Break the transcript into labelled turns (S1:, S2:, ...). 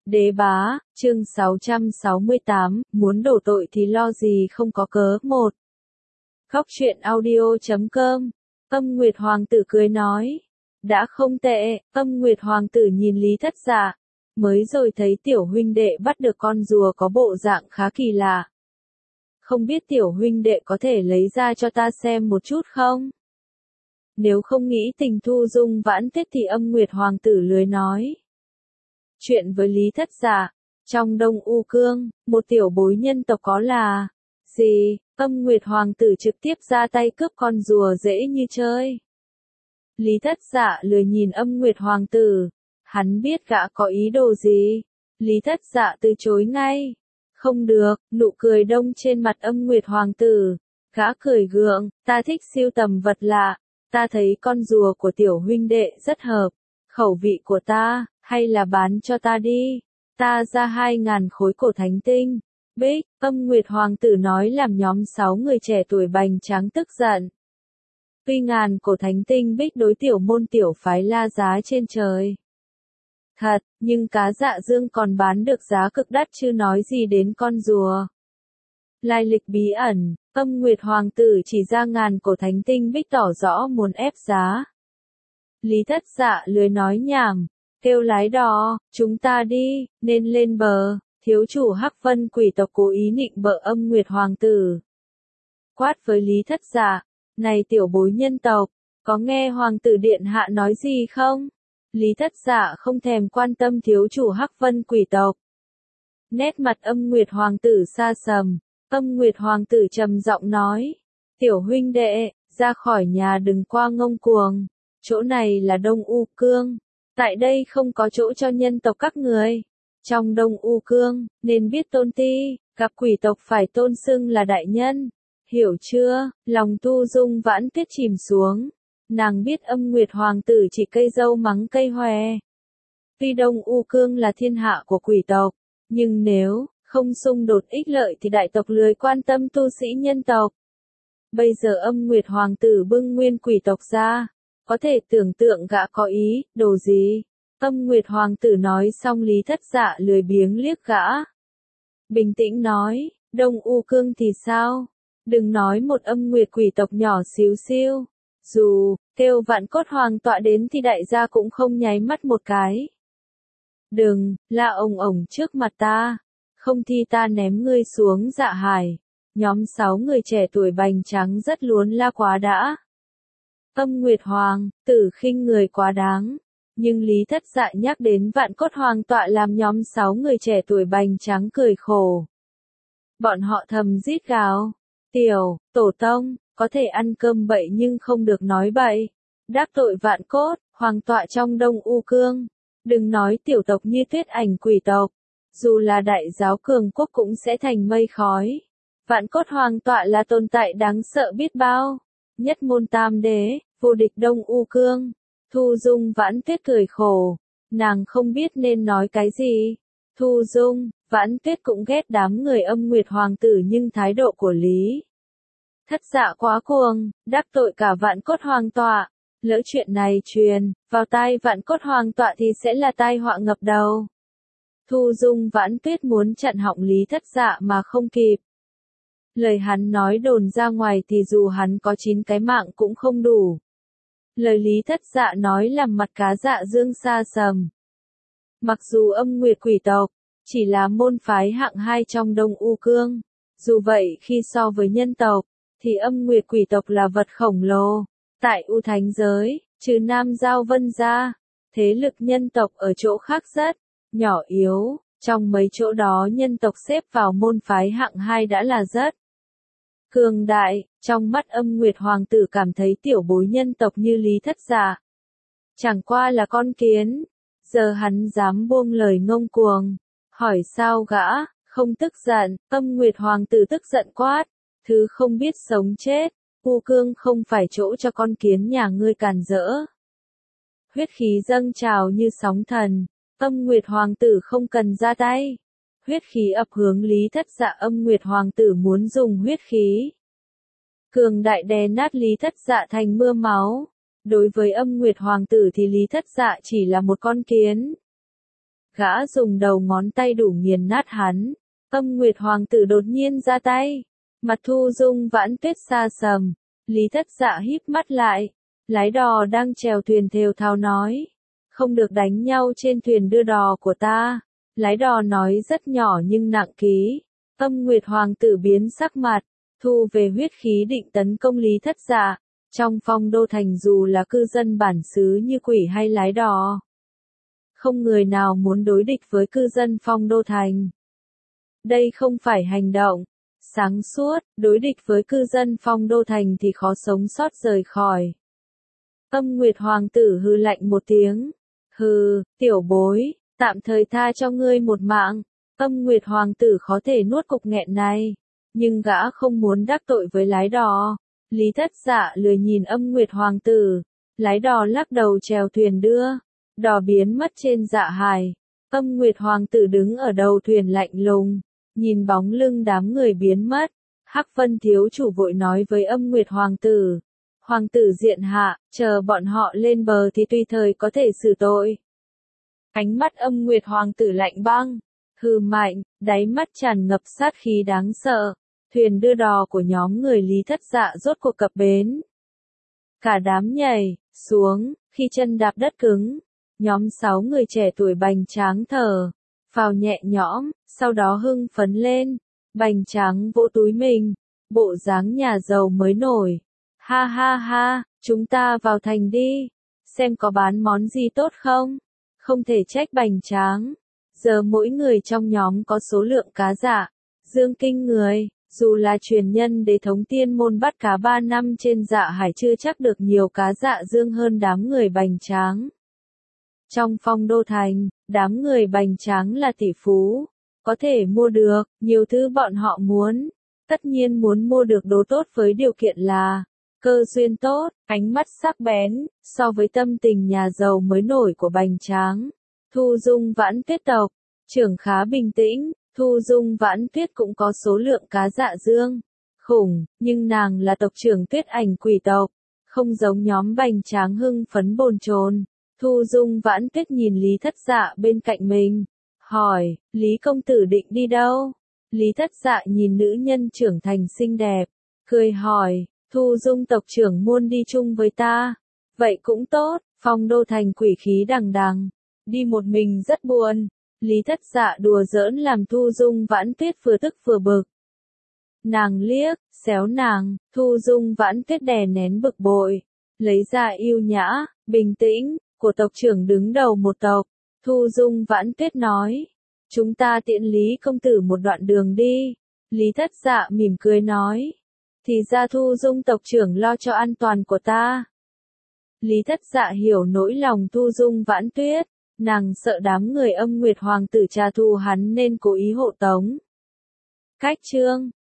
S1: Đế bá, chương 668, muốn đổ tội thì lo gì không có cớ. 1. Góc truyện audio.com. Âm Nguyệt Hoàng tử cười nói. Đã không tệ. Âm Nguyệt Hoàng tử nhìn Lý Thất Dạ. Mới rồi thấy tiểu huynh đệ bắt được con rùa có bộ dạng khá kỳ lạ. Không biết tiểu huynh đệ có thể lấy ra cho ta xem một chút không? Nếu không nghĩ tình Thu Dung vãn tiết thì Âm Nguyệt Hoàng tử lười nói chuyện với Lý Thất Dạ. Trong Đông U Cương, một tiểu bối nhân tộc có là gì? Âm Nguyệt Hoàng tử trực tiếp ra tay cướp con rùa dễ như chơi. Lý Thất Dạ lười nhìn Âm Nguyệt Hoàng tử. Hắn biết gã có ý đồ gì. Lý Thất Dạ từ chối ngay. Không được, nụ cười đông trên mặt Âm Nguyệt Hoàng tử. Gã cười gượng, ta thích sưu tầm vật lạ. Ta thấy con rùa của tiểu huynh đệ rất hợp khẩu vị của ta, hay là bán cho ta đi. Ta ra 2.000 khối cổ thánh tinh. Bích, Âm Nguyệt Hoàng tử nói làm nhóm 6 người trẻ tuổi bành tráng tức giận. Tuy ngàn cổ thánh tinh bích đối tiểu môn tiểu phái la giá trên trời. Thật, nhưng cá dạ dương còn bán được giá cực đắt chứ nói gì đến con rùa. Lai lịch bí ẩn, Âm Nguyệt Hoàng tử chỉ ra ngàn cổ thánh tinh bích tỏ rõ muốn ép giá. Lý Thất Dạ lười nói nhảm, kêu lái đò, chúng ta đi, nên lên bờ. Thiếu chủ Hắc Vân quỷ tộc cố ý nịnh bợ Âm Nguyệt Hoàng tử. Quát với Lý Thất Dạ, này tiểu bối nhân tộc, có nghe Hoàng tử điện hạ nói gì không? Lý Thất Dạ không thèm quan tâm thiếu chủ Hắc Vân quỷ tộc. Nét mặt Âm Nguyệt Hoàng tử xa sầm, Âm Nguyệt Hoàng tử trầm giọng nói, tiểu huynh đệ, ra khỏi nhà đừng qua ngông cuồng, chỗ này là Đông U Cương, tại đây không có chỗ cho nhân tộc các người. Trong Đông U Cương, nên biết tôn ti, gặp quỷ tộc phải tôn xưng là đại nhân. Hiểu chưa? Lòng Thu Dung vãn tiết chìm xuống. Nàng biết Âm Nguyệt Hoàng tử chỉ cây dâu mắng cây hoè. Tuy Đông U Cương là thiên hạ của quỷ tộc, nhưng nếu không xung đột ích lợi thì đại tộc lười quan tâm tu sĩ nhân tộc. Bây giờ Âm Nguyệt Hoàng tử bưng nguyên quỷ tộc ra, có thể tưởng tượng gã có ý đồ gì. Âm Nguyệt Hoàng tử nói xong Lý Thất Dạ lười biếng liếc gã. Bình tĩnh nói, Đông U Cương thì sao? Đừng nói một Âm Nguyệt quỷ tộc nhỏ xíu xiu. Dù kêu Vạn Cốt Hoàng tọa đến thì đại gia cũng không nháy mắt một cái. Đừng, la ồng ổng trước mặt ta. Không thì ta ném ngươi xuống dạ hải. Nhóm 6 người trẻ tuổi bành trắng rất luốn la quá đã. Âm Nguyệt Hoàng tử khinh người quá đáng. Nhưng Lý Thất Dạ nhắc đến Vạn Cốt Hoàng tọa làm nhóm 6 người trẻ tuổi bành trắng cười khổ. Bọn họ thầm rít gào. Tiểu, tổ tông, có thể ăn cơm bậy nhưng không được nói bậy. Đáp tội Vạn Cốt Hoàng tọa trong Đông U Cương. Đừng nói tiểu tộc như Tuyết Ảnh quỷ tộc. Dù là đại giáo cường quốc cũng sẽ thành mây khói. Vạn Cốt Hoàng tọa là tồn tại đáng sợ biết bao. Nhất môn tam đế, vô địch Đông U Cương. Thu Dung vãn tuyết cười khổ. Nàng không biết nên nói cái gì. Thu Dung, vãn tuyết cũng ghét đám người Âm Nguyệt Hoàng tử nhưng thái độ của Lý Thất Dạ quá cuồng, đắc tội cả Vạn Cốt Hoàng tọa. Lỡ chuyện này truyền vào tai Vạn Cốt Hoàng tọa thì sẽ là tai họa ngập đầu. Thu Dung vãn tuyết muốn chặn họng Lý Thất Dạ mà không kịp. Lời hắn nói đồn ra ngoài thì dù hắn có 9 cái mạng cũng không đủ. Lời Lý Thất Dạ nói làm mặt cá dạ dương xa sầm. Mặc dù Âm Nguyệt quỷ tộc chỉ là môn phái hạng 2 trong Đông U Cương, dù vậy khi so với nhân tộc thì Âm Nguyệt quỷ tộc là vật khổng lồ. Tại U Thánh giới, trừ Nam Giao Vân ra, thế lực nhân tộc ở chỗ khác rất nhỏ yếu. Trong mấy chỗ đó nhân tộc xếp vào môn phái hạng 2 đã là rất cường đại. Trong mắt Âm Nguyệt Hoàng tử cảm thấy tiểu bối nhân tộc như Lý Thất Dạ chẳng qua là con kiến. Giờ hắn dám buông lời ngông cuồng. Hỏi sao gã không tức giận? Âm Nguyệt Hoàng tử tức giận quát. Thứ không biết sống chết. U Cương không phải chỗ cho con kiến nhà ngươi càn rỡ. Huyết khí dâng trào như sóng thần. Âm Nguyệt Hoàng tử không cần ra tay. Huyết khí ập hướng Lý Thất Dạ. Âm Nguyệt Hoàng tử muốn dùng huyết khí cường đại đè nát Lý Thất Dạ thành mưa máu. Đối với Âm Nguyệt Hoàng tử thì Lý Thất Dạ chỉ là một con kiến. Gã dùng đầu ngón tay đủ nghiền nát hắn. Âm Nguyệt Hoàng tử đột nhiên ra tay. Mặt Thu Dung Vãn Tuyết xa sầm. Lý Thất Dạ híp mắt lại. Lái đò đang chèo thuyền thều thào nói. Không được đánh nhau trên thuyền đưa đò của ta. Lái đò nói rất nhỏ nhưng nặng ký. Âm Nguyệt Hoàng tử biến sắc mặt. Thu về huyết khí định tấn công Lý Thất Dạ. Trong Phong Đô Thành dù là cư dân bản xứ như quỷ hay lái đò, không người nào muốn đối địch với cư dân Phong Đô Thành. Đây không phải hành động sáng suốt, đối địch với cư dân Phong Đô Thành thì khó sống sót rời khỏi. Âm Nguyệt Hoàng tử hừ lạnh một tiếng. Hừ, tiểu bối, tạm thời tha cho ngươi một mạng. Âm Nguyệt Hoàng tử khó thể nuốt cục nghẹn này, nhưng gã không muốn đắc tội với lái đò. Lý Thất Dạ lười nhìn Âm Nguyệt Hoàng tử. Lái đò lắc đầu chèo thuyền đưa. Đò biến mất trên dạ hải. Âm Nguyệt Hoàng tử đứng ở đầu thuyền lạnh lùng, nhìn bóng lưng đám người biến mất. Hắc Vân thiếu chủ vội nói với Âm Nguyệt Hoàng tử. Hoàng tử diện hạ, chờ bọn họ lên bờ thì tùy thời có thể xử tội. Ánh mắt Âm Nguyệt Hoàng tử lạnh băng, hừ mạnh, đáy mắt tràn ngập sát khí đáng sợ. Thuyền đưa đò của nhóm người Lý Thất Dạ rốt cuộc cập bến. Cả đám nhảy xuống, khi chân đạp đất cứng, nhóm 6 người trẻ tuổi bành tráng thở phào nhẹ nhõm, sau đó hưng phấn lên. Bành tráng vỗ túi mình, bộ dáng nhà giàu mới nổi. Ha ha ha, chúng ta vào thành đi, xem có bán món gì tốt không. Không thể trách bành tráng. Giờ mỗi người trong nhóm có số lượng cá dạ dương kinh người. Dù là truyền nhân đế thống tiên môn bắt cá 3 năm trên dạ hải chưa chắc được nhiều cá dạ dương hơn đám người bành tráng. Trong Phong Đô Thành, đám người bành tráng là tỷ phú, có thể mua được nhiều thứ bọn họ muốn. Tất nhiên muốn mua được đồ tốt với điều kiện là cơ duyên tốt, ánh mắt sắc bén. So với tâm tình nhà giàu mới nổi của bành tráng, Thu Dung Vãn Tuyết tộc trưởng khá bình tĩnh. Thu Dung Vãn Tuyết cũng có số lượng cá dạ dương khủng, nhưng nàng là tộc trưởng Tuyết Ảnh quỷ tộc, không giống nhóm bành tráng hưng phấn bồn chồn. Thu Dung Vãn Tuyết nhìn Lý Thất Dạ bên cạnh mình, hỏi, Lý công tử định đi đâu? Lý Thất Dạ nhìn nữ nhân trưởng thành xinh đẹp, cười hỏi, Thu Dung tộc trưởng muốn đi chung với ta. Vậy cũng tốt, Phong Đô Thành quỷ khí đằng đằng, đi một mình rất buồn. Lý Thất Dạ đùa giỡn làm Thu Dung Vãn Tuyết vừa tức vừa bực. Nàng liếc, xéo nàng, Thu Dung Vãn Tuyết đè nén bực bội, lấy ra yêu nhã, bình tĩnh, của tộc trưởng đứng đầu một tộc. Thu Dung Vãn Tuyết nói, chúng ta tiễn Lý công tử một đoạn đường đi. Lý Thất Dạ mỉm cười nói, thì ra Thu Dung tộc trưởng lo cho an toàn của ta. Lý Thất Dạ hiểu nỗi lòng Thu Dung Vãn Tuyết. Nàng sợ đám người Âm Nguyệt Hoàng tử trả thù hắn nên cố ý hộ tống. Cách chương